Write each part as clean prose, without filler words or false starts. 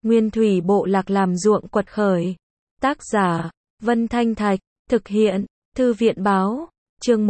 Nguyên thủy bộ lạc làm ruộng quật khởi. Tác giả, Vân Thanh Thạch, thực hiện, Thư viện báo, chương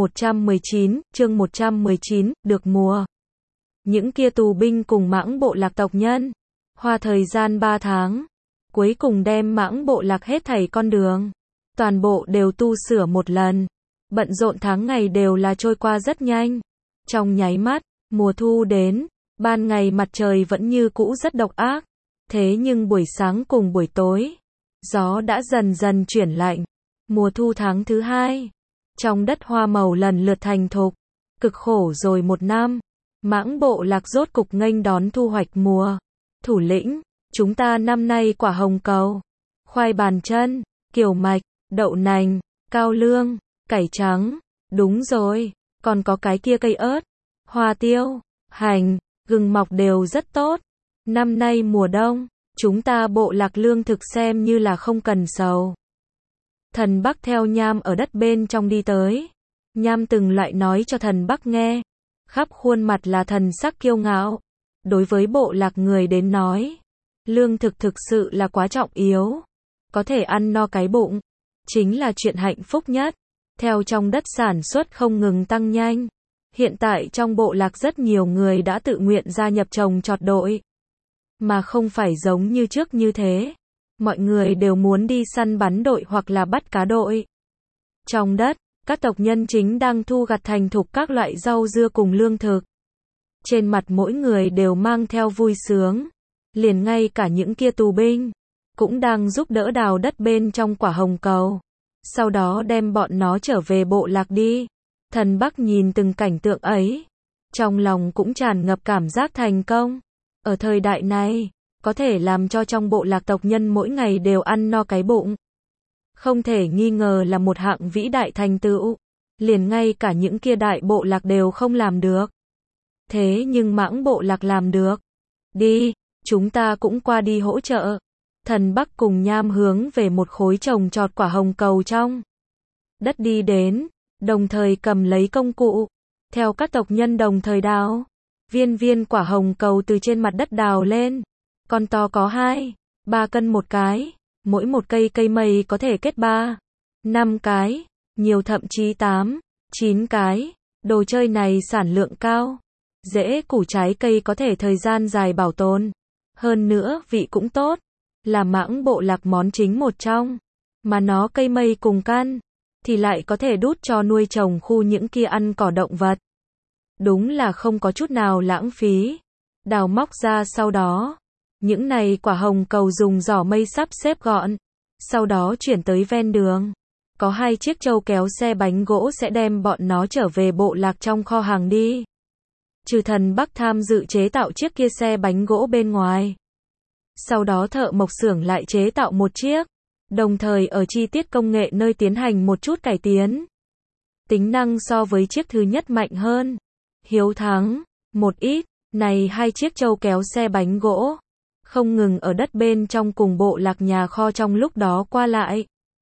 119, được mùa. Những kia tù binh cùng mãng bộ lạc tộc nhân, hoa thời gian 3 tháng, cuối cùng đem mãng bộ lạc hết thảy con đường, toàn bộ đều tu sửa một lần. Bận rộn tháng ngày đều là trôi qua rất nhanh. Trong nháy mắt, mùa thu đến, ban ngày mặt trời vẫn như cũ rất độc ác. Thế nhưng buổi sáng cùng buổi tối, gió đã dần dần chuyển lạnh. Mùa thu tháng thứ 2, trong đất hoa màu lần lượt thành thục. Cực khổ rồi một năm, mãng bộ lạc rốt cục nghênh đón thu hoạch mùa. Thủ lĩnh, chúng ta năm nay quả hồng cầu, khoai bàn chân, kiều mạch, đậu nành, cao lương, cải trắng, đúng rồi, còn có cái kia cây ớt, hoa tiêu, hành, gừng mọc đều rất tốt. Năm nay mùa đông, chúng ta bộ lạc lương thực xem như là không cần sầu. Thần Bắc theo Nham ở đất bên trong đi tới. Nham từng loại nói cho thần Bắc nghe. Khắp khuôn mặt là thần sắc kiêu ngạo. Đối với bộ lạc người đến nói, lương thực thực sự là quá trọng yếu. Có thể ăn no cái bụng, chính là chuyện hạnh phúc nhất. Theo trong đất sản xuất không ngừng tăng nhanh. Hiện tại trong bộ lạc rất nhiều người đã tự nguyện gia nhập trồng trọt đội. Mà không phải giống như trước như thế. Mọi người đều muốn đi săn bắn đội hoặc là bắt cá đội. Trong đất, các tộc nhân chính đang thu gặt thành thục các loại rau dưa cùng lương thực. Trên mặt mỗi người đều mang theo vui sướng. Liền ngay cả những kia tù binh, cũng đang giúp đỡ đào đất bên trong quả hồng cầu. Sau đó đem bọn nó trở về bộ lạc đi. Thần Bắc nhìn từng cảnh tượng ấy. Trong lòng cũng tràn ngập cảm giác thành công. Ở thời đại này, có thể làm cho trong bộ lạc tộc nhân mỗi ngày đều ăn no cái bụng. Không thể nghi ngờ là một hạng vĩ đại thành tựu. Liền ngay cả những kia đại bộ lạc đều không làm được. Thế nhưng mãng bộ lạc làm được. Đi, chúng ta cũng qua đi hỗ trợ. Thần Bắc cùng Nham hướng về một khối trồng trọt quả hồng cầu trong đất đi đến, đồng thời cầm lấy công cụ. Theo các tộc nhân đồng thời đào. Viên quả hồng cầu từ trên mặt đất đào lên. Con to có 2-3 cân một cái. Mỗi một cây mây có thể kết 3-5 cái. Nhiều thậm chí 8-9 cái. Đồ chơi này sản lượng cao. Rễ củ trái cây có thể thời gian dài bảo tồn. Hơn nữa vị cũng tốt. Là mãng bộ lạc món chính một trong. Mà nó cây mây cùng căn thì lại có thể đút cho nuôi trồng khu những kia ăn cỏ động vật. Đúng là không có chút nào lãng phí. Đào móc ra sau đó, những này quả hồng cầu dùng giỏ mây sắp xếp gọn. Sau đó chuyển tới ven đường. Có 2 chiếc trâu kéo xe bánh gỗ sẽ đem bọn nó trở về bộ lạc trong kho hàng đi. Trừ thần Bắc tham dự chế tạo chiếc kia xe bánh gỗ bên ngoài. Sau đó thợ mộc xưởng lại chế tạo một chiếc. Đồng thời ở chi tiết công nghệ nơi tiến hành một chút cải tiến. Tính năng so với chiếc thứ nhất mạnh hơn. Hiếu thắng một ít. Này 2 chiếc trâu kéo xe bánh gỗ không ngừng ở đất bên trong cùng bộ lạc nhà kho trong lúc đó qua lại.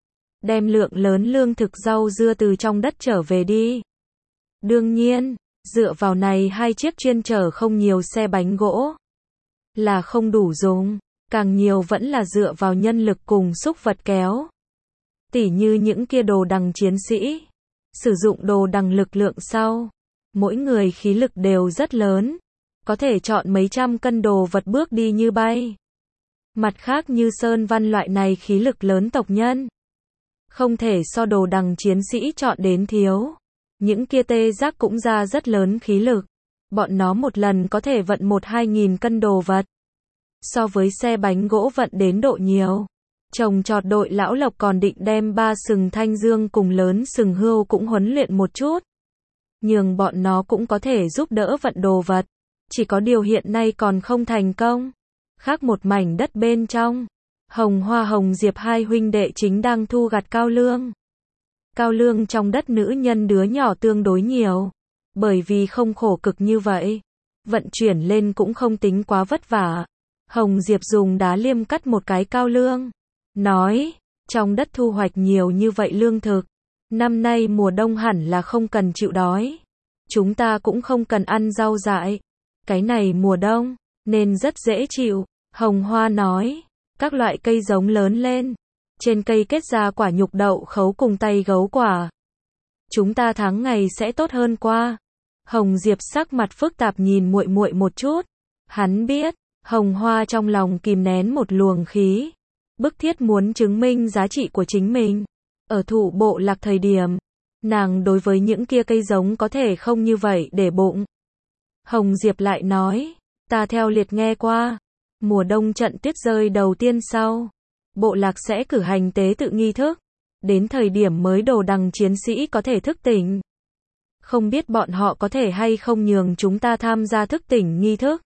Đem lượng lớn lương thực rau dưa từ trong đất trở về đi. Đương nhiên, dựa vào này 2 chiếc chuyên chở không nhiều xe bánh gỗ là không đủ dùng. Càng nhiều vẫn là dựa vào nhân lực cùng xúc vật kéo. Tỉ như những kia đồ đằng chiến sĩ. Sử dụng đồ đằng lực lượng sau. Mỗi người khí lực đều rất lớn. Có thể chọn mấy trăm cân đồ vật bước đi như bay. Mặt khác như Sơn Văn loại này khí lực lớn tộc nhân. Không thể so đồ đằng chiến sĩ chọn đến thiếu. Những kia tê giác cũng ra rất lớn khí lực. Bọn nó một lần có thể vận 1-2 nghìn cân đồ vật. So với xe bánh gỗ vận đến độ nhiều. Trồng trọt đội lão Lộc còn định đem 3 sừng thanh dương cùng lớn sừng hươu cũng huấn luyện một chút. Nhường bọn nó cũng có thể giúp đỡ vận đồ vật. Chỉ có điều hiện nay còn không thành công. Khác một mảnh đất bên trong. Hồng Hoa Hồng Diệp 2 huynh đệ chính đang thu gặt cao lương. Cao lương trong đất nữ nhân đứa nhỏ tương đối nhiều. Bởi vì không khổ cực như vậy. Vận chuyển lên cũng không tính quá vất vả. Hồng Diệp dùng đá liêm cắt một cái cao lương. Nói, trong đất thu hoạch nhiều như vậy lương thực. Năm nay mùa đông hẳn là không cần chịu đói. Chúng ta cũng không cần ăn rau dại. Cái này mùa đông, nên rất dễ chịu. Hồng Hoa nói, các loại cây giống lớn lên. Trên cây kết ra quả nhục đậu khấu cùng tay gấu quả. Chúng ta tháng ngày sẽ tốt hơn qua. Hồng Diệp sắc mặt phức tạp nhìn muội muội một chút. Hắn biết, Hồng Hoa trong lòng kìm nén một luồng khí, bức thiết muốn chứng minh giá trị của chính mình. Ở Thụ Bộ Lạc thời điểm, nàng đối với những kia cây giống có thể không như vậy để bụng. Hồng Diệp lại nói, ta theo liệt nghe qua, mùa đông trận tuyết rơi đầu tiên sau, bộ lạc sẽ cử hành tế tự nghi thức, đến thời điểm mới đồ đằng chiến sĩ có thể thức tỉnh. Không biết bọn họ có thể hay không nhường chúng ta tham gia thức tỉnh nghi thức.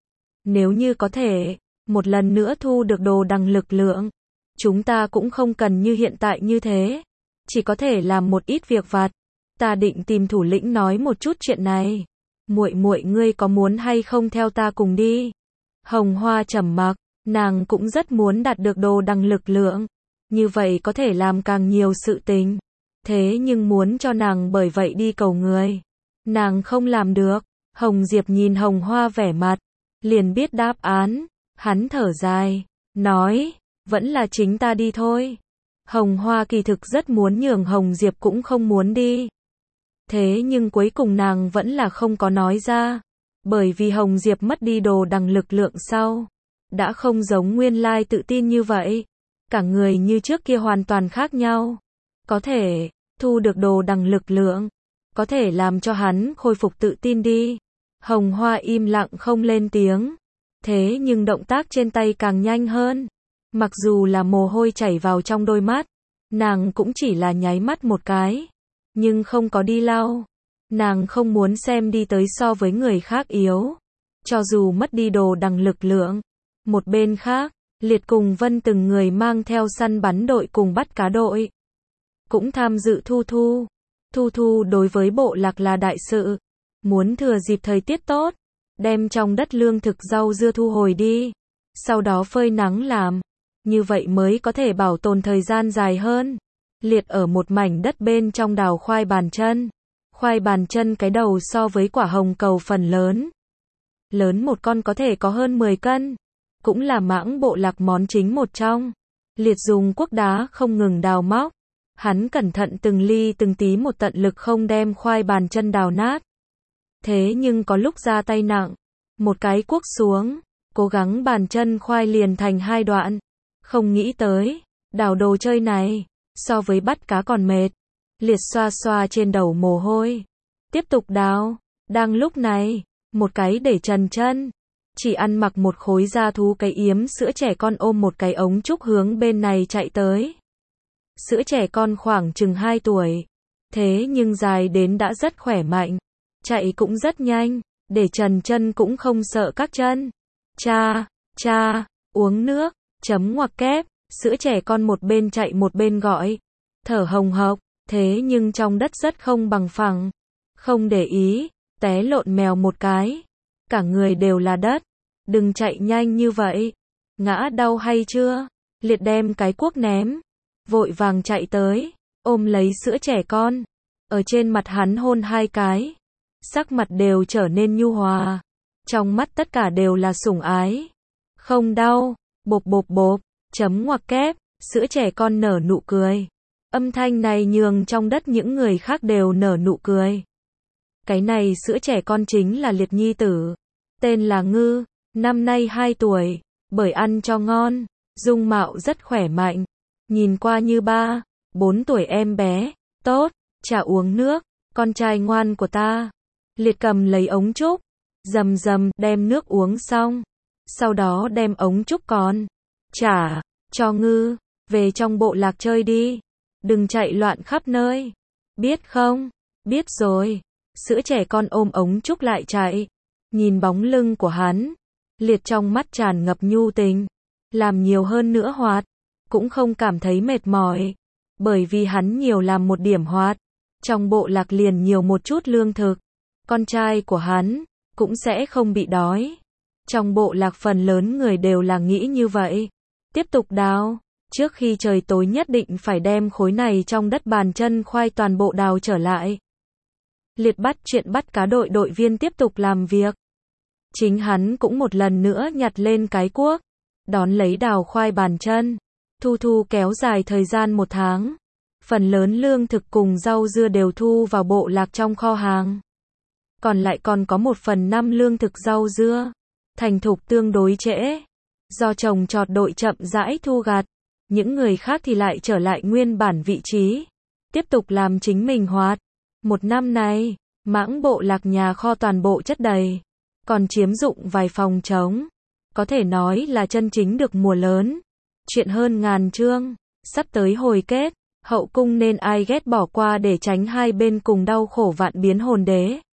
Nếu như có thể, một lần nữa thu được đồ đằng lực lượng, chúng ta cũng không cần như hiện tại như thế, chỉ có thể làm một ít việc vặt. Ta định tìm thủ lĩnh nói một chút chuyện này. Muội muội ngươi có muốn hay không theo ta cùng đi? Hồng Hoa trầm mặc, nàng cũng rất muốn đạt được đồ đằng lực lượng, như vậy có thể làm càng nhiều sự tình. Thế nhưng muốn cho nàng bởi vậy đi cầu người, nàng không làm được. Hồng Diệp nhìn Hồng Hoa vẻ mặt, liền biết đáp án. Hắn thở dài, nói, vẫn là chính ta đi thôi. Hồng Hoa kỳ thực rất muốn nhường Hồng Diệp cũng không muốn đi. Thế nhưng cuối cùng nàng vẫn là không có nói ra. Bởi vì Hồng Diệp mất đi đồ đằng lực lượng sau, đã không giống nguyên lai tự tin như vậy. Cả người như trước kia hoàn toàn khác nhau. Có thể thu được đồ đằng lực lượng, có thể làm cho hắn khôi phục tự tin đi. Hồng Hoa im lặng không lên tiếng. Thế nhưng động tác trên tay càng nhanh hơn. Mặc dù là mồ hôi chảy vào trong đôi mắt, nàng cũng chỉ là nháy mắt một cái, nhưng không có đi lau. Nàng không muốn xem đi tới so với người khác yếu, cho dù mất đi đồ đằng lực lượng. Một bên khác, Liệt cùng Vân từng người mang theo săn bắn đội cùng bắt cá đội, cũng tham dự thu thu. Thu thu đối với bộ lạc là đại sự, muốn thừa dịp thời tiết tốt, đem trong đất lương thực rau dưa thu hồi đi, sau đó phơi nắng làm, như vậy mới có thể bảo tồn thời gian dài hơn. Liệt ở một mảnh đất bên trong đào khoai bàn chân. Khoai bàn chân cái đầu so với quả hồng cầu phần lớn. Lớn một con có thể có hơn 10 cân. Cũng là mãng bộ lạc món chính một trong. Liệt dùng cuốc đá không ngừng đào móc. Hắn cẩn thận từng ly từng tí một tận lực không đem khoai bàn chân đào nát. Thế nhưng có lúc ra tay nặng, một cái cuốc xuống, cố gắng bàn chân khoai liền thành hai đoạn. Không nghĩ tới, đào đồ chơi này, so với bắt cá còn mệt. Liệt xoa xoa trên đầu mồ hôi, tiếp tục đào. Đang lúc này, một cái để trần chân, chỉ ăn mặc một khối da thú cái yếm sữa trẻ con ôm một cái ống trúc hướng bên này chạy tới. Sữa trẻ con khoảng chừng 2 tuổi, thế nhưng dài đến đã rất khỏe mạnh, chạy cũng rất nhanh, để trần chân cũng không sợ các chân. Cha, uống nước, chấm ngoặc kép, sữa trẻ con một bên chạy một bên gọi, thở hồng hộc, thế nhưng trong đất rất không bằng phẳng, không để ý, té lộn mèo một cái, cả người đều là đất, đừng chạy nhanh như vậy, ngã đau hay chưa? Liệt đem cái cuốc ném, vội vàng chạy tới, ôm lấy sữa trẻ con, ở trên mặt hắn hôn 2 cái, sắc mặt đều trở nên nhu hòa, trong mắt tất cả đều là sủng ái. Không đau, bộp bộp bộp, chấm ngoặc kép, sữa trẻ con nở nụ cười. Âm thanh này nhường trong đất những người khác đều nở nụ cười. Cái này sữa trẻ con chính là Liệt nhi tử, tên là Ngư, năm nay 2 tuổi, bởi ăn cho ngon, dung mạo rất khỏe mạnh, nhìn qua như 3, 4 tuổi em bé. Tốt, trả uống nước, con trai ngoan của ta. Liệt cầm lấy ống trúc, rầm rầm đem nước uống xong, sau đó đem ống trúc còn trả cho Ngư, về trong bộ lạc chơi đi, đừng chạy loạn khắp nơi, biết không? Biết rồi. Sữa trẻ con ôm ống trúc lại chạy, nhìn bóng lưng của hắn, Liệt trong mắt tràn ngập nhu tình, làm nhiều hơn nữa hoạt, cũng không cảm thấy mệt mỏi, bởi vì hắn nhiều làm một điểm hoạt, trong bộ lạc liền nhiều một chút lương thực, con trai của hắn cũng sẽ không bị đói. Trong bộ lạc phần lớn người đều là nghĩ như vậy. Tiếp tục đào, trước khi trời tối nhất định phải đem khối này trong đất bàn chân khoai toàn bộ đào trở lại. Liệt bắt chuyện bắt cá đội đội viên tiếp tục làm việc. Chính hắn cũng một lần nữa nhặt lên cái cuốc, đón lấy đào khoai bàn chân. Thu kéo dài thời gian 1 tháng. Phần lớn lương thực cùng rau dưa đều thu vào bộ lạc trong kho hàng. Còn lại còn có 1/5 lương thực rau dưa. Thành thục tương đối trễ. Do trồng trọt đội chậm rãi thu gặt. Những người khác thì lại trở lại nguyên bản vị trí. Tiếp tục làm chính mình hoạt. 1 năm này, mãng bộ lạc nhà kho toàn bộ chất đầy. Còn chiếm dụng vài phòng trống. Có thể nói là chân chính được mùa lớn. Chuyện hơn ngàn chương. Sắp tới hồi kết. Hậu cung nên ai ghét bỏ qua để tránh hai bên cùng đau khổ vạn biến hồn đế.